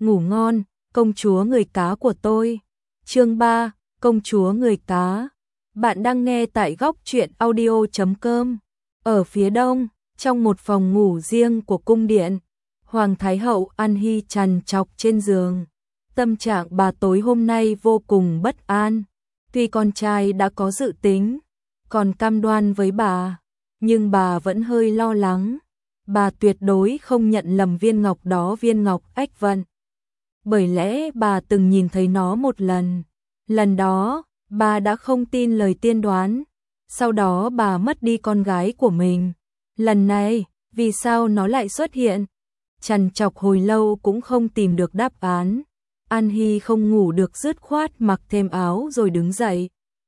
ngủ ngon, công chúa người cá của tôi. Chương 3, công chúa người cá. Bạn đang nghe tại góc truyện audio.com. Ở phía đông, trong một phòng ngủ riêng của cung điện, Hoàng Thái hậu An Hy trằn trọc trên giường. Tâm trạng bà tối hôm nay vô cùng bất an. Tuy con trai đã có dự tính, còn cam đoan với bà, nhưng bà vẫn hơi lo lắng. Bà tuyệt đối không nhận lầm viên ngọc đó viên ngọc ách vận. Bởi lẽ bà từng nhìn thấy nó một lần. Lần đó, bà đã không tin lời tiên đoán. Sau đó bà mất đi con gái của mình. Lần này, vì sao nó lại xuất hiện? Trằn trọc hồi lâu cũng không tìm được đáp án. An Hy không ngủ được dứt khoát mặc thêm áo rồi đứng dậy.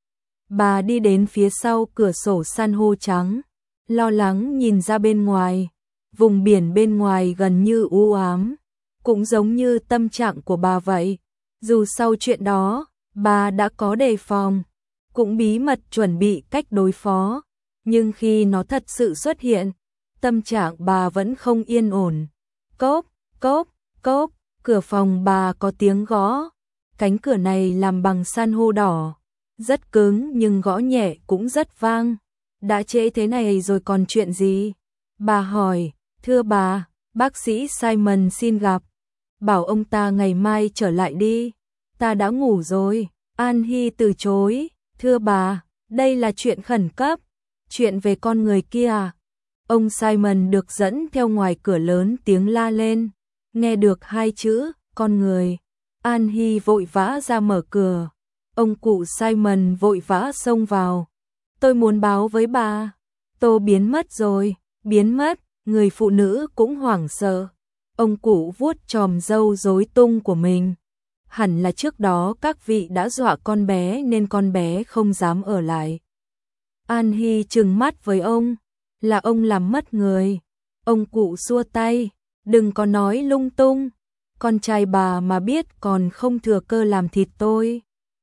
Bà đi đến phía sau cửa sổ san hô trắng, lo lắng nhìn ra bên ngoài. Vùng biển bên ngoài gần như u ám, cũng giống như tâm trạng của bà vậy. Dù sau chuyện đó, bà đã có đề phòng, cũng bí mật chuẩn bị cách đối phó, nhưng khi nó thật sự xuất hiện, tâm trạng bà vẫn không yên ổn. Cốp, cốp, cốp, cửa phòng bà có tiếng gõ. Cánh cửa này làm bằng san hô đỏ, rất cứng nhưng gõ nhẹ cũng rất vang. Đã trễ thế này rồi còn chuyện gì? Bà hỏi. Thưa bà, bác sĩ Simon xin gặp. Bảo ông ta ngày mai trở lại đi. Ta đã ngủ rồi. An Hy từ chối. Thưa bà, đây là chuyện khẩn cấp. Chuyện về con người kia à? Ông Simon được dẫn theo ngoài cửa lớn tiếng la lên. Nghe được hai chữ, con người. An Hy vội vã ra mở cửa. Ông cụ Simon vội vã xông vào. Tôi muốn báo với bà. Tô biến mất rồi, biến mất. Người phụ nữ cũng hoảng sợ. Ông cụ vuốt chòm râu rối tung của mình. Hẳn là trước đó các vị đã dọa con bé nên con bé không dám ở lại. An Hy trừng mắt với ông. Là ông làm mất người. Ông cụ xua tay. Đừng có nói lung tung. Con trai bà mà biết còn không thừa cơ làm thịt tôi.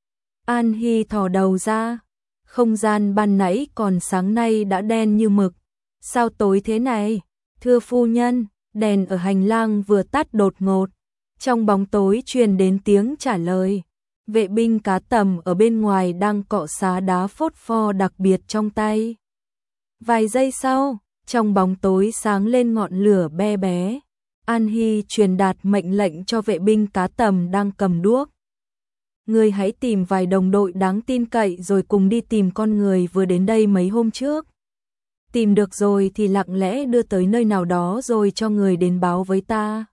An Hy thò đầu ra. Không gian ban nãy còn sáng nay đã đen như mực. Sao tối thế này? Thưa phu nhân, đèn ở hành lang vừa tắt đột ngột. Trong bóng tối truyền đến tiếng trả lời. Vệ binh cá tầm ở bên ngoài đang cọ xá đá phốt pho đặc biệt trong tay. Vài giây sau, trong bóng tối sáng lên ngọn lửa be bé. An Hy truyền đạt mệnh lệnh cho vệ binh cá tầm đang cầm đuốc. Ngươi hãy tìm vài đồng đội đáng tin cậy rồi cùng đi tìm con người vừa đến đây mấy hôm trước. Tìm được rồi thì lặng lẽ đưa tới nơi nào đó rồi cho người đến báo với ta.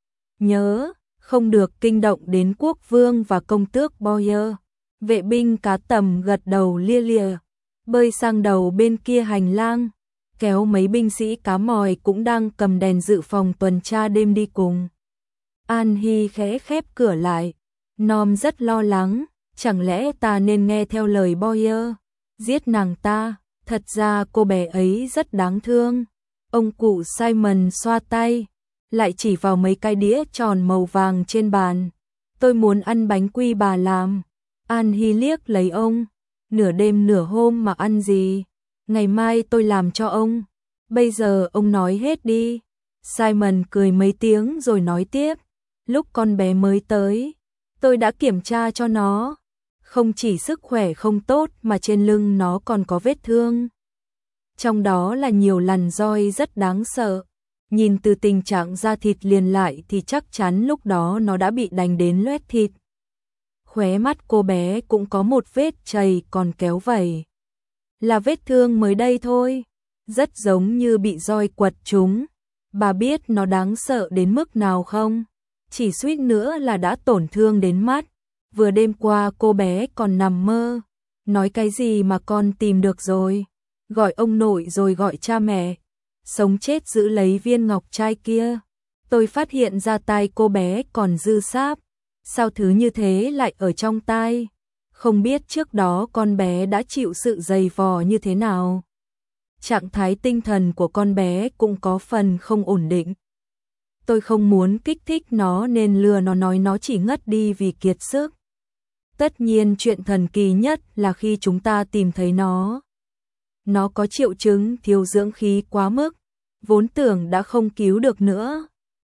Nhớ, không được kinh động đến quốc vương và công tước Boyer. Vệ binh cá tầm gật đầu lia lịa, bơi sang đầu bên kia hành lang, kéo mấy binh sĩ cá mòi cũng đang cầm đèn dự phòng tuần tra đêm đi cùng. An Hy khẽ khép cửa lại, Nom rất lo lắng, chẳng lẽ ta nên nghe theo lời Boyer, giết nàng ta? Thật ra cô bé ấy rất đáng thương. Ông cụ Simon xoa tay, lại chỉ vào mấy cái đĩa tròn màu vàng trên bàn. Tôi muốn ăn bánh quy bà làm. An Hy liếc lấy ông. Nửa đêm nửa hôm mà ăn gì? Ngày mai tôi làm cho ông. Bây giờ ông nói hết đi. Simon cười mấy tiếng rồi nói tiếp. Lúc con bé mới tới, tôi đã kiểm tra cho nó. Không chỉ sức khỏe không tốt mà trên lưng nó còn có vết thương. Trong đó là nhiều lằn roi rất đáng sợ. Nhìn từ tình trạng da thịt liền lại thì chắc chắn lúc đó nó đã bị đánh đến loét thịt. Khóe mắt cô bé cũng có một vết chày còn kéo vảy. Là vết thương mới đây thôi. Rất giống như bị roi quật trúng. Bà biết nó đáng sợ đến mức nào không? Chỉ suýt nữa là đã tổn thương đến mắt. Vừa đêm qua cô bé còn nằm mơ. Nói cái gì mà con tìm được rồi? Gọi ông nội rồi gọi cha mẹ. Sống chết giữ lấy viên ngọc trai kia. Tôi phát hiện ra tai cô bé còn dư sáp. Sao thứ như thế lại ở trong tai? Không biết trước đó con bé đã chịu sự dày vò như thế nào. Trạng thái tinh thần của con bé cũng có phần không ổn định. Tôi không muốn kích thích nó nên lừa nó nói nó chỉ ngất đi vì kiệt sức. Tất nhiên chuyện thần kỳ nhất là khi chúng ta tìm thấy nó. Nó có triệu chứng thiếu dưỡng khí quá mức, vốn tưởng đã không cứu được nữa.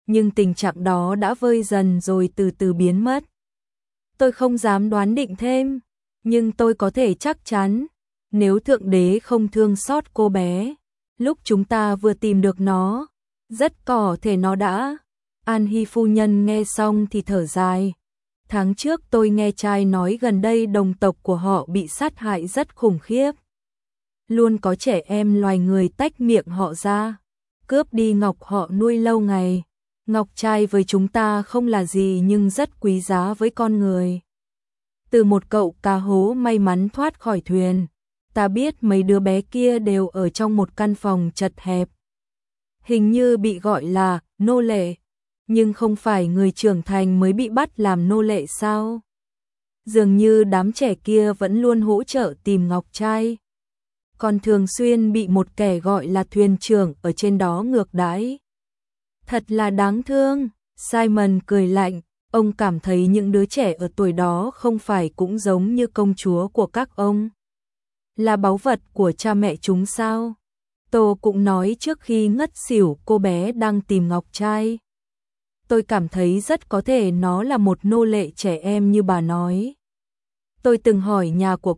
nhưng tình trạng đó đã vơi dần rồi từ từ biến mất. Tôi không dám đoán định thêm, nhưng tôi có thể chắc chắn, nếu Thượng Đế không thương xót cô bé, lúc chúng ta vừa tìm được nó, rất có thể nó đã. An Hy phu nhân nghe xong thì thở dài. Tháng trước tôi nghe trai nói gần đây đồng tộc của họ bị sát hại rất khủng khiếp. Luôn có trẻ em loài người tách miệng họ ra, cướp đi ngọc họ nuôi lâu ngày. Ngọc trai với chúng ta không là gì nhưng rất quý giá với con người. Từ một cậu cá hố may mắn thoát khỏi thuyền, ta biết mấy đứa bé kia đều ở trong một căn phòng chật hẹp. Hình như bị gọi là nô lệ, nhưng không phải người trưởng thành mới bị bắt làm nô lệ sao? Dường như đám trẻ kia vẫn luôn hỗ trợ tìm ngọc trai, còn thường xuyên bị một kẻ gọi là thuyền trưởng ở trên đó ngược đãi. Thật là đáng thương. Simon cười lạnh, ông cảm thấy những đứa trẻ ở tuổi đó không phải cũng giống như công chúa của các ông, là báu vật của cha mẹ chúng sao? Tô cũng nói trước khi ngất xỉu cô bé đang tìm ngọc trai. Tôi cảm thấy rất có thể nó là một nô lệ trẻ em như bà nói. Tôi từng hỏi nhà của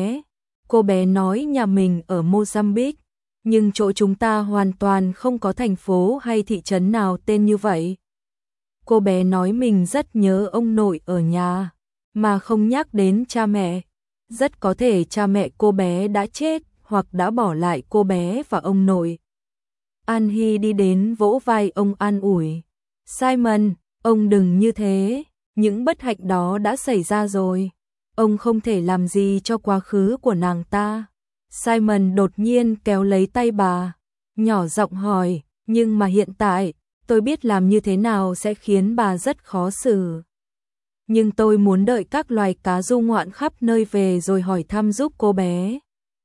cô bé nói nhà mình ở Mozambique, nhưng chỗ chúng ta hoàn toàn không có thành phố hay thị trấn nào tên như vậy. Cô bé nói mình rất nhớ ông nội ở nhà, mà không nhắc đến cha mẹ. Rất có thể cha mẹ cô bé đã chết hoặc đã bỏ lại cô bé và ông nội. An Hy đi đến vỗ vai ông an ủi. Simon, ông đừng như thế, những bất hạnh đó đã xảy ra rồi. Ông không thể làm gì cho quá khứ của nàng ta. Simon đột nhiên kéo lấy tay bà, nhỏ giọng hỏi, nhưng mà hiện tại, tôi biết làm như thế nào sẽ khiến bà rất khó xử. Nhưng tôi muốn đợi các loài cá du ngoạn khắp nơi về rồi hỏi thăm giúp cô bé.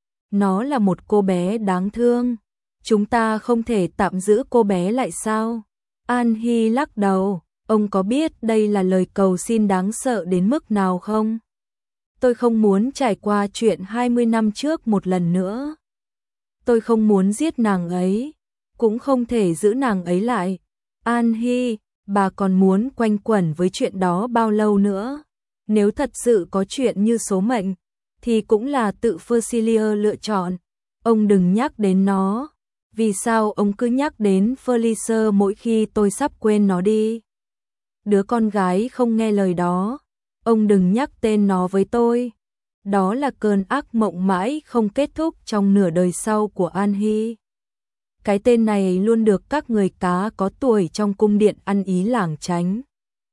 Nó là một cô bé đáng thương. Chúng ta không thể tạm giữ cô bé lại sao? An Hy lắc đầu, ông có biết đây là lời cầu xin đáng sợ đến mức nào không? Tôi không muốn trải qua chuyện 20 năm trước một lần nữa. Tôi không muốn giết nàng ấy, cũng không thể giữ nàng ấy lại. An Hy, bà còn muốn quanh quẩn với chuyện đó bao lâu nữa? Nếu thật sự có chuyện như số mệnh, thì cũng là tự Felicia lựa chọn. Ông đừng nhắc đến nó. Vì sao ông cứ nhắc đến Felicia mỗi khi tôi sắp quên nó đi? Đứa con gái không nghe lời đó. Ông đừng nhắc tên nó với tôi. Đó là cơn ác mộng mãi không kết thúc trong nửa đời sau của An Hy. Cái tên này luôn được các người cá có tuổi trong cung điện ăn ý lảng tránh.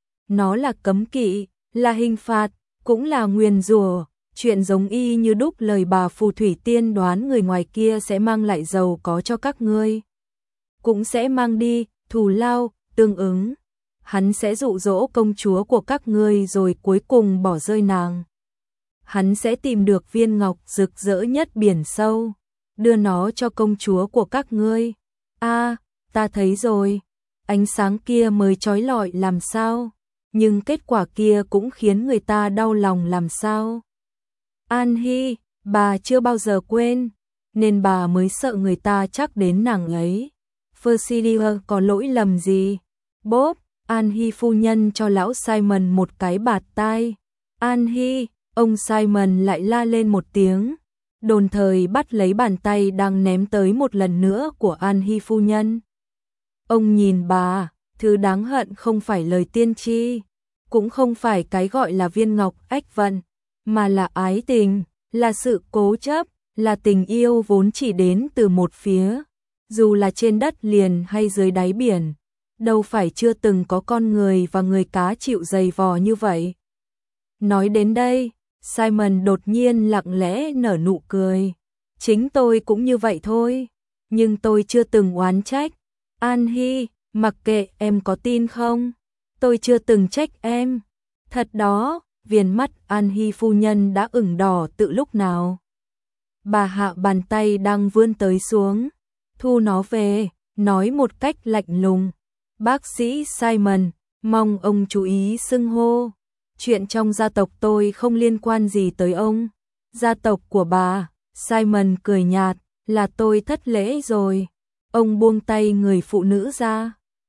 Nó là cấm kỵ, là hình phạt, cũng là nguyền rủa. Chuyện giống y như đúc lời bà phù thủy tiên đoán người ngoài kia sẽ mang lại giàu có cho các ngươi, cũng sẽ mang đi thù lao tương ứng. Hắn sẽ dụ dỗ công chúa của các ngươi rồi cuối cùng bỏ rơi nàng. Hắn sẽ tìm được viên ngọc rực rỡ nhất biển sâu, đưa nó cho công chúa của các ngươi. Ta thấy rồi, ánh sáng kia mới chói lọi làm sao, nhưng kết quả kia cũng khiến người ta đau lòng làm sao. An Hy, bà chưa bao giờ quên, nên bà mới sợ người ta chắc đến nàng ấy. Felicia có lỗi lầm gì? Bốp, An Hy phu nhân cho lão Simon một cái bạt tai. An Hy, ông Simon lại la lên một tiếng, đồng thời bắt lấy bàn tay đang ném tới một lần nữa của An Hy phu nhân. Ông nhìn bà, thứ đáng hận không phải lời tiên tri, cũng không phải cái gọi là viên ngọc ách vận, mà là ái tình, là sự cố chấp, là tình yêu vốn chỉ đến từ một phía, dù là trên đất liền hay dưới đáy biển, đâu phải chưa từng có con người và người cá chịu dày vò như vậy. Nói đến đây, Simon đột nhiên lặng lẽ nở nụ cười. Chính tôi cũng như vậy thôi, nhưng tôi chưa từng oán trách. An Hy, mặc kệ em có tin không, tôi chưa từng trách em. Thật đó. Viền mắt An Hy phu nhân đã ửng đỏ từ lúc nào. Bà hạ bàn tay đang vươn tới xuống, thu nó về, nói một cách lạnh lùng. Bác sĩ Simon, mong ông chú ý xưng hô. Chuyện trong gia tộc tôi không liên quan gì tới ông. Gia tộc của bà, Simon cười nhạt, là tôi thất lễ rồi. Ông buông tay người phụ nữ ra.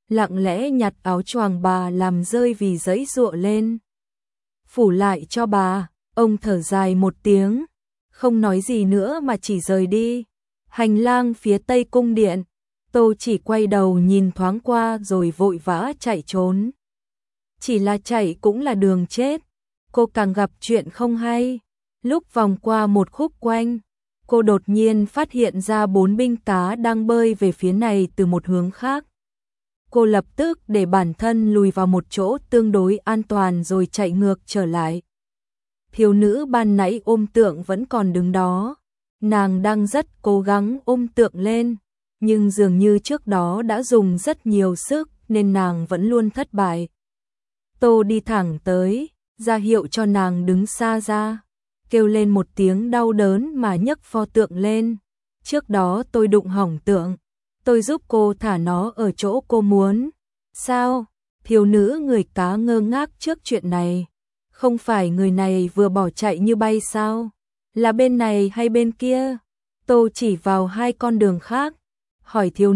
lặng lẽ nhặt áo choàng bà làm rơi vì giãy giụa lên. Phủ lại cho bà, ông thở dài một tiếng, không nói gì nữa mà chỉ rời đi. Hành lang phía tây cung điện, Tô chỉ quay đầu nhìn thoáng qua rồi vội vã chạy trốn. Chỉ là chạy cũng là đường chết, cô càng gặp chuyện không hay. Lúc vòng qua một khúc quanh, cô đột nhiên phát hiện ra 4 binh cá đang bơi về phía này từ một hướng khác. Cô lập tức để bản thân lùi vào một chỗ tương đối an toàn rồi chạy ngược trở lại. Thiếu nữ ban nãy ôm tượng vẫn còn đứng đó. Nàng đang rất cố gắng ôm tượng lên, nhưng dường như trước đó đã dùng rất nhiều sức nên nàng vẫn luôn thất bại. Tô đi thẳng tới, ra hiệu cho nàng đứng xa ra, kêu lên một tiếng đau đớn mà nhấc pho tượng lên. Trước đó tôi đụng hỏng tượng, tôi giúp cô thả nó ở chỗ cô muốn. Sao? Thiếu nữ người cá ngơ ngác trước chuyện này. Không phải người này vừa bỏ chạy như bay sao? Là bên này hay bên kia? Tô chỉ vào hai con đường khác, hỏi thiếu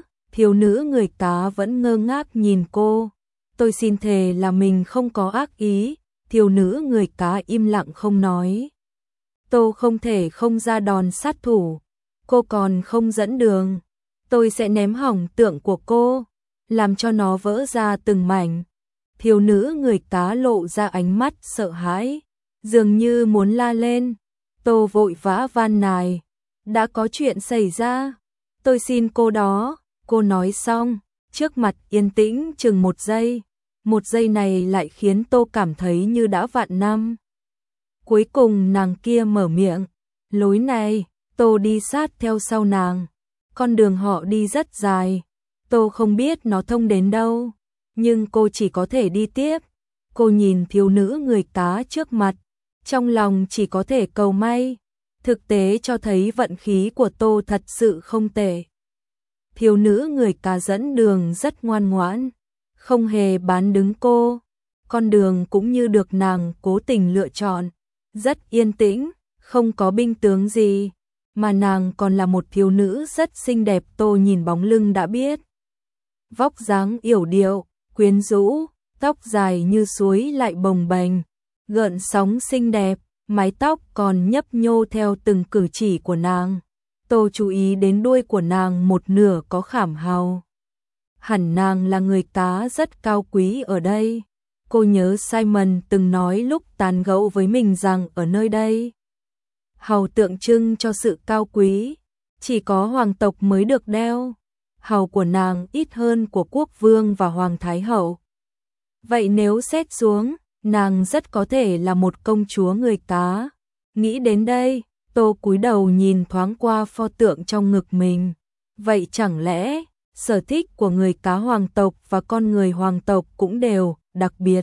nữ người cá vẫn ngơ ngác nhìn cô. Tôi xin thề là mình không có ác ý. Thiếu nữ người cá im lặng không nói. Tô không thể không ra đòn sát thủ. Cô còn không dẫn đường, tôi sẽ ném hỏng tượng của cô, làm cho nó vỡ ra từng mảnh. Thiếu nữ người cá lộ ra ánh mắt sợ hãi, dường như muốn la lên. Tô vội vã van nài, đã có chuyện xảy ra, tôi xin cô đó. Cô nói xong, trước mặt yên tĩnh chừng một giây. Một giây này lại khiến Tô cảm thấy như đã vạn năm. Cuối cùng nàng kia mở miệng, lối này. Tô đi sát theo sau nàng. Con đường họ đi rất dài, Tô không biết nó thông đến đâu, nhưng cô chỉ có thể đi tiếp. Cô nhìn thiếu nữ người cá trước mặt, trong lòng chỉ có thể cầu may. Thực tế cho thấy vận khí của Tô thật sự không tệ. Thiếu nữ người cá dẫn đường rất ngoan ngoãn, không hề bán đứng cô. Con đường cũng như được nàng cố tình lựa chọn, rất yên tĩnh, không có binh tướng gì. Mà nàng còn là một thiếu nữ rất xinh đẹp, Tô nhìn bóng lưng đã biết. Vóc dáng yểu điệu, quyến rũ, tóc dài như suối lại bồng bềnh, gợn sóng xinh đẹp, mái tóc còn nhấp nhô theo từng cử chỉ của nàng. Tô chú ý đến đuôi của nàng một nửa có khảm hào. Hẳn nàng là người cá rất cao quý ở đây. Cô nhớ Simon từng nói lúc tán gẫu với mình rằng ở nơi đây, hào tượng trưng cho sự cao quý, chỉ có hoàng tộc mới được đeo. Hào của nàng ít hơn của quốc vương và hoàng thái hậu. Vậy nếu xét xuống, nàng rất có thể là một công chúa người cá. Nghĩ đến đây, Tô cúi đầu nhìn thoáng qua pho tượng trong ngực mình. Vậy chẳng lẽ sở thích của người cá hoàng tộc và con người hoàng tộc cũng đều đặc biệt?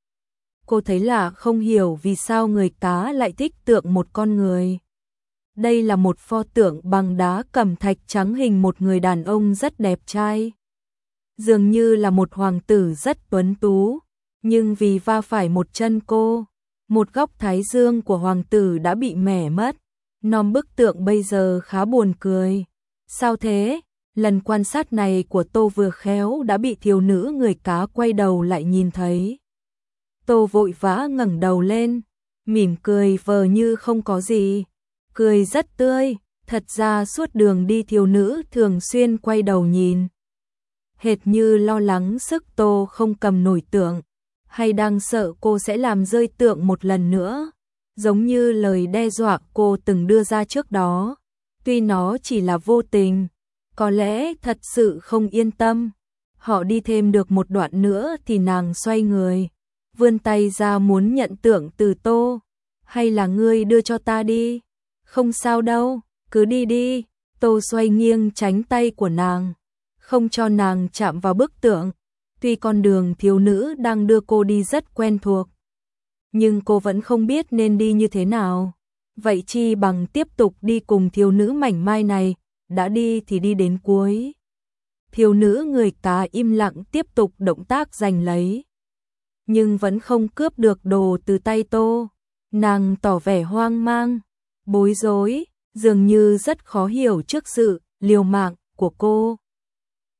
Cô thấy là không hiểu vì sao người cá lại thích tượng một con người. Đây là một pho tượng bằng đá cẩm thạch trắng hình một người đàn ông rất đẹp trai. Dường như là một hoàng tử rất tuấn tú, nhưng vì va phải một chân cô, một góc thái dương của hoàng tử đã bị mẻ mất. Nom bức tượng bây giờ khá buồn cười. Sao thế? Lần quan sát này của Tô vừa khéo đã bị thiếu nữ người cá quay đầu lại nhìn thấy. Tô vội vã ngẩng đầu lên, mỉm cười vờ như không có gì, cười rất tươi. Thật ra suốt đường đi thiếu nữ thường xuyên quay đầu nhìn, hệt như lo lắng sức Tô không cầm nổi tượng, hay đang sợ cô sẽ làm rơi tượng một lần nữa, giống như lời đe dọa cô từng đưa ra trước đó. Tuy nó chỉ là vô tình, có lẽ thật sự không yên tâm. Họ đi thêm được một đoạn nữa thì nàng xoay người, vươn tay ra muốn nhận tượng từ Tô. Hay là ngươi đưa cho ta đi? Không sao đâu, cứ đi đi. Tô xoay nghiêng tránh tay của nàng, không cho nàng chạm vào bức tượng. Tuy con đường thiếu nữ đang đưa cô đi rất quen thuộc, nhưng cô vẫn không biết nên đi như thế nào. Vậy chi bằng tiếp tục đi cùng thiếu nữ mảnh mai này, đã đi thì đi đến cuối. Thiếu nữ người cá im lặng tiếp tục động tác giành lấy, nhưng vẫn không cướp được đồ từ tay Tô. Nàng tỏ vẻ hoang mang, bối rối, dường như rất khó hiểu trước sự liều mạng của cô.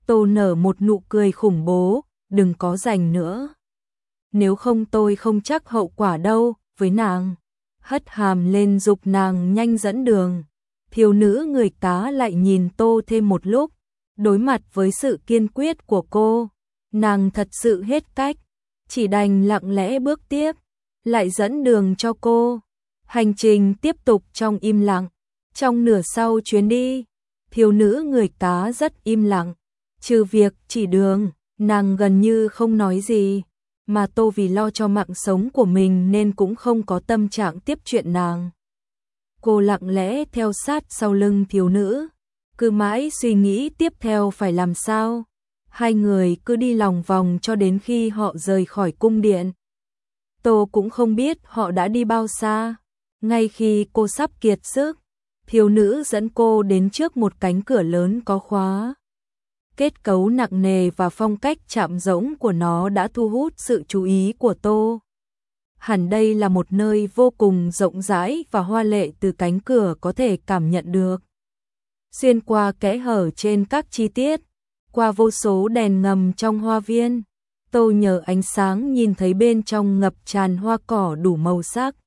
Tô nở một nụ cười khủng bố, đừng có giành nữa. Nếu không tôi không chắc hậu quả đâu với nàng. Hất hàm lên giục nàng nhanh dẫn đường. Thiếu nữ người cá lại nhìn Tô thêm một lúc. Đối mặt với sự kiên quyết của cô, nàng thật sự hết cách, chỉ đành lặng lẽ bước tiếp, lại dẫn đường cho cô. Hành trình tiếp tục trong im lặng. Trong nửa sau chuyến đi, thiếu nữ người cá rất im lặng, trừ việc chỉ đường, nàng gần như không nói gì, mà Tô vì lo cho mạng sống của mình nên cũng không có tâm trạng tiếp chuyện nàng. Cô lặng lẽ theo sát sau lưng thiếu nữ, cứ mãi suy nghĩ tiếp theo phải làm sao. Hai người cứ đi lòng vòng cho đến khi họ rời khỏi cung điện. Tô cũng không biết họ đã đi bao xa. Ngay khi cô sắp kiệt sức, thiếu nữ dẫn cô đến trước một cánh cửa lớn có khóa. Kết cấu nặng nề và phong cách chạm rỗng của nó đã thu hút sự chú ý của Tô. Hẳn đây là một nơi vô cùng rộng rãi và hoa lệ, từ cánh cửa có thể cảm nhận được. Xuyên qua kẽ hở trên các chi tiết, qua vô số đèn ngầm trong hoa viên, Tô nhờ ánh sáng nhìn thấy bên trong ngập tràn hoa cỏ đủ màu sắc.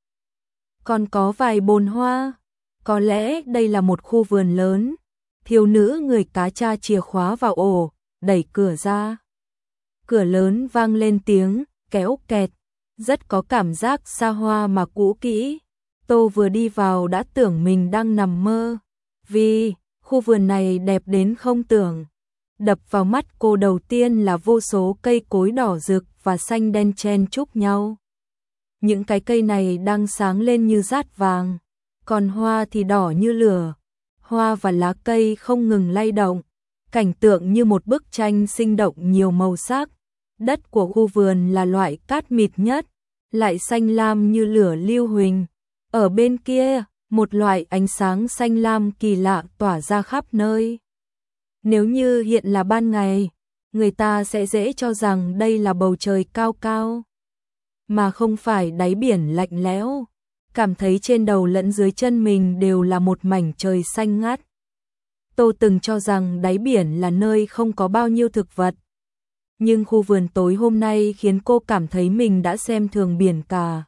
Còn có vài bồn hoa, có lẽ đây là một khu vườn lớn. Thiếu nữ người cá tra chìa khóa vào ổ, đẩy cửa ra. Cửa lớn vang lên tiếng kéo kẹt, rất có cảm giác xa hoa mà cũ kỹ. Tô vừa đi vào đã tưởng mình đang nằm mơ, vì khu vườn này đẹp đến không tưởng. Đập vào mắt cô đầu tiên là vô số cây cối đỏ rực và xanh đen chen chúc nhau. Những cái cây này đang sáng lên như dát vàng, còn hoa thì đỏ như lửa. Hoa và lá cây không ngừng lay động, cảnh tượng như một bức tranh sinh động nhiều màu sắc. Đất của khu vườn là loại cát mịt nhất, lại xanh lam như lửa lưu huỳnh. Ở bên kia, một loại ánh sáng xanh lam kỳ lạ tỏa ra khắp nơi. Nếu như hiện là ban ngày, người ta sẽ dễ cho rằng đây là bầu trời cao cao, mà không phải đáy biển lạnh lẽo. Cảm thấy trên đầu lẫn dưới chân mình đều là một mảnh trời xanh ngắt. Tô từng cho rằng đáy biển là nơi không có bao nhiêu thực vật. Nhưng khu vườn tối hôm nay khiến cô cảm thấy mình đã xem thường biển cả.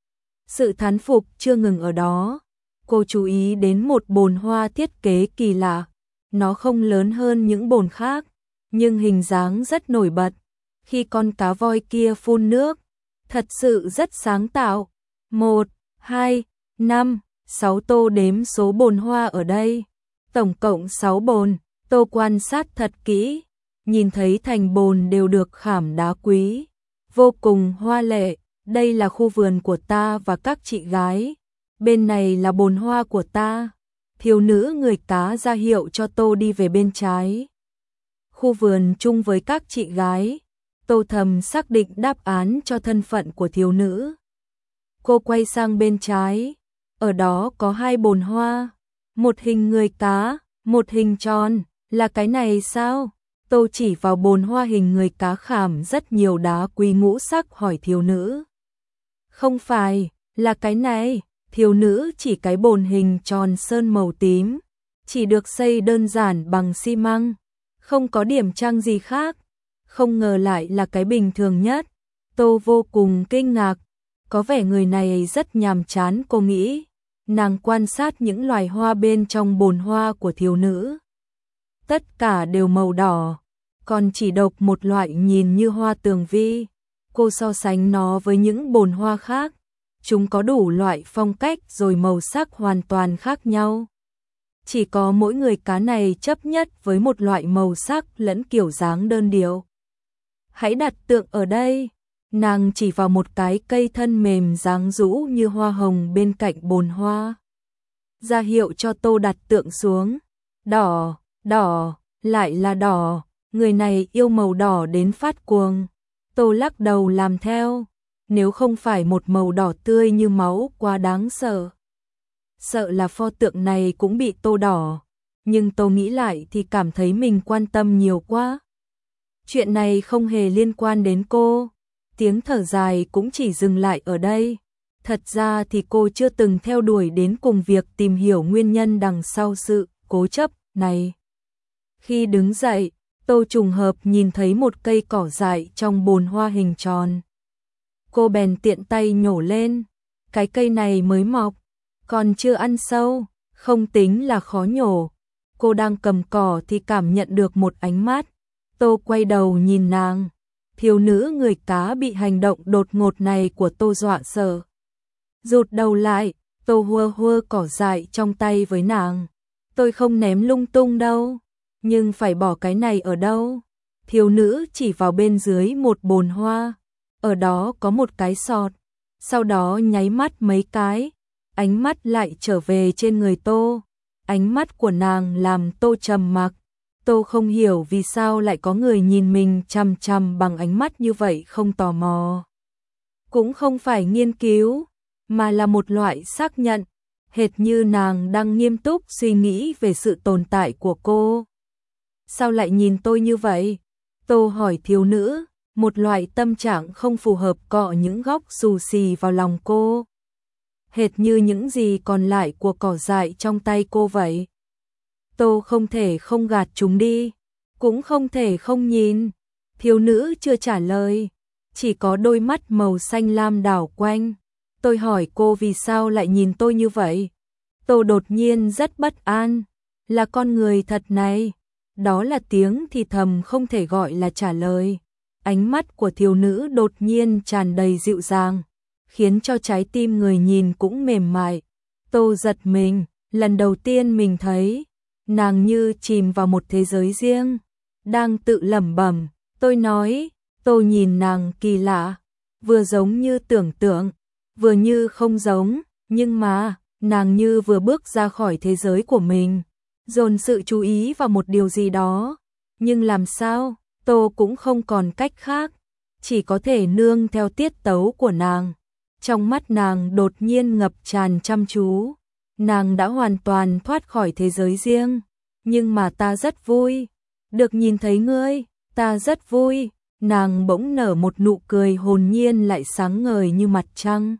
Sự thán phục chưa ngừng ở đó. Cô chú ý đến một bồn hoa thiết kế kỳ lạ. Nó không lớn hơn những bồn khác, nhưng hình dáng rất nổi bật. Khi con cá voi kia phun nước, thật sự rất sáng tạo. 1, 2, 5, 6 Tô đếm số bồn hoa ở đây. Tổng cộng 6 bồn. Tô quan sát thật kỹ, nhìn thấy thành bồn đều được khảm đá quý, vô cùng hoa lệ. Đây là khu vườn của ta và các chị gái. Bên này là bồn hoa của ta. Thiếu nữ người cá ra hiệu cho Tô đi về bên trái. Khu vườn chung với các chị gái. Tô thầm xác định đáp án cho thân phận của thiếu nữ. Cô quay sang bên trái. Ở đó có 2 bồn hoa. Một hình người cá, một hình tròn. Là cái này sao? Tô chỉ vào bồn hoa hình người cá khảm rất nhiều đá quý ngũ sắc hỏi thiếu nữ. Không phải, là cái này. Thiếu nữ chỉ cái bồn hình tròn sơn màu tím, chỉ được xây đơn giản bằng xi măng, không có điểm trang gì khác. Không ngờ lại là cái bình thường nhất. Tô vô cùng kinh ngạc, có vẻ người này rất nhàm chán cô nghĩ. Nàng quan sát những loài hoa bên trong bồn hoa của thiếu nữ. Tất cả đều màu đỏ, còn chỉ độc một loại nhìn như hoa tường vi. Cô so sánh nó với những bồn hoa khác. Chúng có đủ loại phong cách rồi màu sắc hoàn toàn khác nhau. Chỉ có mỗi người cá này chấp nhất với một loại màu sắc lẫn kiểu dáng đơn điệu. Hãy đặt tượng ở đây. Nàng chỉ vào một cái cây thân mềm dáng rũ như hoa hồng bên cạnh bồn hoa. Ra hiệu cho Tô đặt tượng xuống. Đỏ, đỏ, lại là đỏ. Người này yêu màu đỏ đến phát cuồng. Tô lắc đầu làm theo. Nếu không phải một màu đỏ tươi như máu quá đáng sợ. Sợ là pho tượng này cũng bị tô đỏ. Nhưng Tô nghĩ lại thì cảm thấy mình quan tâm nhiều quá. Chuyện này không hề liên quan đến cô. Tiếng thở dài cũng chỉ dừng lại ở đây. Thật ra thì cô chưa từng theo đuổi đến cùng việc tìm hiểu nguyên nhân đằng sau sự cố chấp này. Khi đứng dậy, Tô trùng hợp nhìn thấy một cây cỏ dại trong bồn hoa hình tròn. Cô bèn tiện tay nhổ lên, cái cây này mới mọc, còn chưa ăn sâu, không tính là khó nhổ. Cô đang cầm cỏ thì cảm nhận được một ánh mắt. Tô quay đầu nhìn nàng. Thiếu nữ người cá bị hành động đột ngột này của Tô dọa sợ. Rụt đầu lại, Tô hua hua cỏ dại trong tay với nàng. Tôi không ném lung tung đâu, nhưng phải bỏ cái này ở đâu? Thiếu nữ chỉ vào bên dưới một bồn hoa. Ở đó có một cái sọt. Sau đó nháy mắt mấy cái, ánh mắt lại trở về trên người Tô. Ánh mắt của nàng làm Tô trầm mặc. Tô không hiểu vì sao lại có người nhìn mình chằm chằm bằng ánh mắt như vậy, không tò mò. Cũng không phải nghiên cứu, mà là một loại xác nhận, hệt như nàng đang nghiêm túc suy nghĩ về sự tồn tại của cô. Sao lại nhìn tôi như vậy? Tô hỏi thiếu nữ, một loại tâm trạng không phù hợp cọ những góc xù xì vào lòng cô. Hệt như những gì còn lại của cỏ dại trong tay cô vậy. Tô không thể không gạt chúng đi, cũng không thể không nhìn. Thiếu nữ chưa trả lời, chỉ có đôi mắt màu xanh lam đảo quanh. Tôi hỏi cô vì sao lại nhìn tôi như vậy. Tô đột nhiên rất bất an. Là con người thật này. Đó là tiếng thì thầm không thể gọi là trả lời. Ánh mắt của thiếu nữ đột nhiên tràn đầy dịu dàng, khiến cho trái tim người nhìn cũng mềm mại. Tô giật mình, lần đầu tiên mình thấy nàng như chìm vào một thế giới riêng, đang tự lẩm bẩm. Tôi nói, Tô nhìn nàng kỳ lạ, vừa giống như tưởng tượng, vừa như không giống, nhưng mà nàng như vừa bước ra khỏi thế giới của mình, dồn sự chú ý vào một điều gì đó. Nhưng làm sao? Tô cũng không còn cách khác, chỉ có thể nương theo tiết tấu của nàng. Trong mắt nàng đột nhiên ngập tràn chăm chú. Nàng đã hoàn toàn thoát khỏi thế giới riêng. Nhưng mà ta rất vui. Được nhìn thấy ngươi, ta rất vui. Nàng bỗng nở một nụ cười hồn nhiên lại sáng ngời như mặt trăng.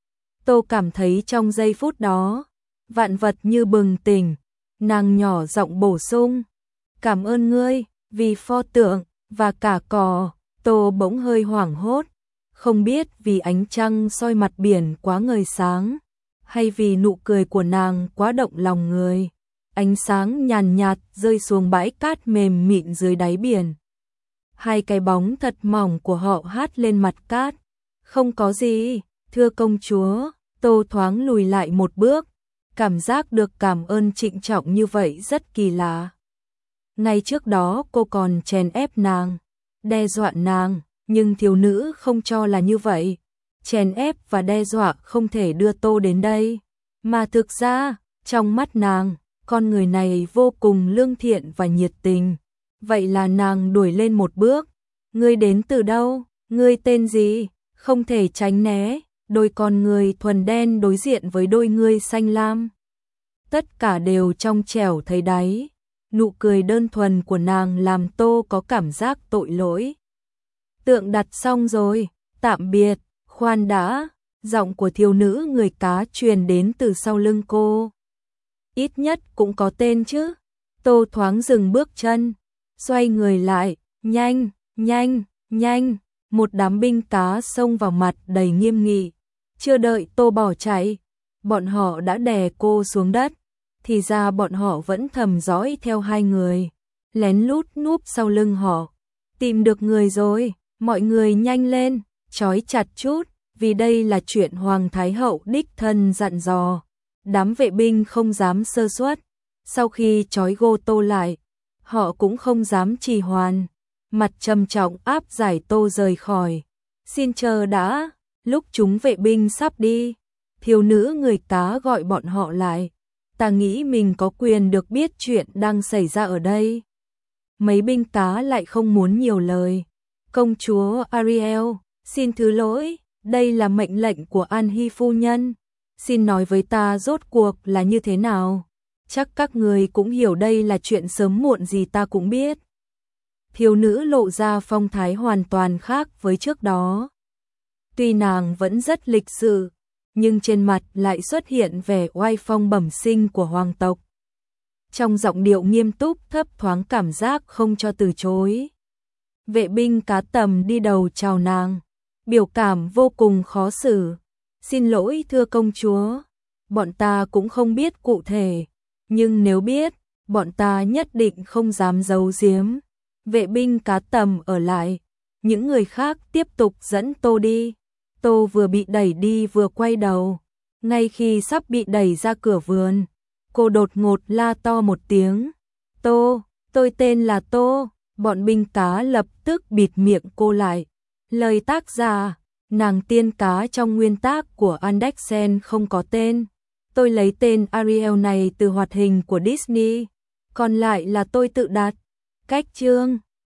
Tô cảm thấy trong giây phút đó, vạn vật như bừng tỉnh. Nàng nhỏ giọng bổ sung, cảm ơn ngươi, vì pho tượng, và cả cỏ. Tô bỗng hơi hoảng hốt, không biết vì ánh trăng soi mặt biển quá ngời sáng, hay vì nụ cười của nàng quá động lòng người. Ánh sáng nhàn nhạt rơi xuống bãi cát mềm mịn dưới đáy biển. Hai cái bóng thật mỏng của họ hát lên mặt cát. Không có gì, thưa công chúa. Tô thoáng lùi lại một bước, cảm giác được cảm ơn trịnh trọng như vậy rất kỳ lạ. Ngay trước đó cô còn chèn ép nàng, đe dọa nàng, nhưng thiếu nữ không cho là như vậy. Chèn ép và đe dọa không thể đưa Tô đến đây. Mà thực ra, trong mắt nàng, con người này vô cùng lương thiện và nhiệt tình. Vậy là nàng đuổi lên một bước. Ngươi đến từ đâu? Ngươi tên gì? Không thể tránh né. Đôi con người thuần đen đối diện với đôi ngươi xanh lam. Tất cả đều trong trẻo thấy đáy. Nụ cười đơn thuần của nàng làm Tô có cảm giác tội lỗi. Tượng đặt xong rồi, tạm biệt, khoan đã. Giọng của thiếu nữ người cá truyền đến từ sau lưng cô. Ít nhất cũng có tên chứ. Tô thoáng dừng bước chân, xoay người lại, nhanh, nhanh, nhanh. Một đám binh cá xông vào mặt đầy nghiêm nghị. Chưa đợi Tô bỏ chạy, bọn họ đã đè cô xuống đất. Thì ra bọn họ vẫn thầm dõi theo hai người, lén lút núp sau lưng họ. Tìm được người rồi, mọi người nhanh lên, trói chặt chút, vì đây là chuyện Hoàng Thái Hậu đích thân dặn dò. Đám vệ binh không dám sơ suất. Sau khi trói gô Tô lại, họ cũng không dám trì hoãn, mặt trầm trọng áp giải Tô rời khỏi. Xin chờ đã, lúc chúng vệ binh sắp đi, thiếu nữ người cá gọi bọn họ lại. Ta nghĩ mình có quyền được biết chuyện đang xảy ra ở đây. Mấy binh cá lại không muốn nhiều lời. Công chúa Ariel, xin thứ lỗi, đây là mệnh lệnh của An Hy phu nhân. Xin nói với ta rốt cuộc là như thế nào. Chắc các người cũng hiểu đây là chuyện sớm muộn gì ta cũng biết. Thiếu nữ lộ ra phong thái hoàn toàn khác với trước đó. Tuy nàng vẫn rất lịch sự, nhưng trên mặt lại xuất hiện vẻ oai phong bẩm sinh của hoàng tộc. trong giọng điệu nghiêm túc thấp thoáng cảm giác không cho từ chối. Vệ binh cá tầm đi đầu chào nàng, biểu cảm vô cùng khó xử. Xin lỗi thưa công chúa, bọn ta cũng không biết cụ thể, nhưng nếu biết, bọn ta nhất định không dám giấu giếm. Vệ binh cá tầm ở lại, những người khác tiếp tục dẫn Tô đi. Tô vừa bị đẩy đi vừa quay đầu, ngay khi sắp bị đẩy ra cửa vườn, cô đột ngột la to một tiếng. Tô, tôi tên là Tô. Bọn binh cá lập tức bịt miệng cô lại. Lời tác giả, nàng tiên cá trong nguyên tác của Andersen không có tên. Tôi lấy tên Ariel này từ hoạt hình của Disney, còn lại là tôi tự đặt. Cách chương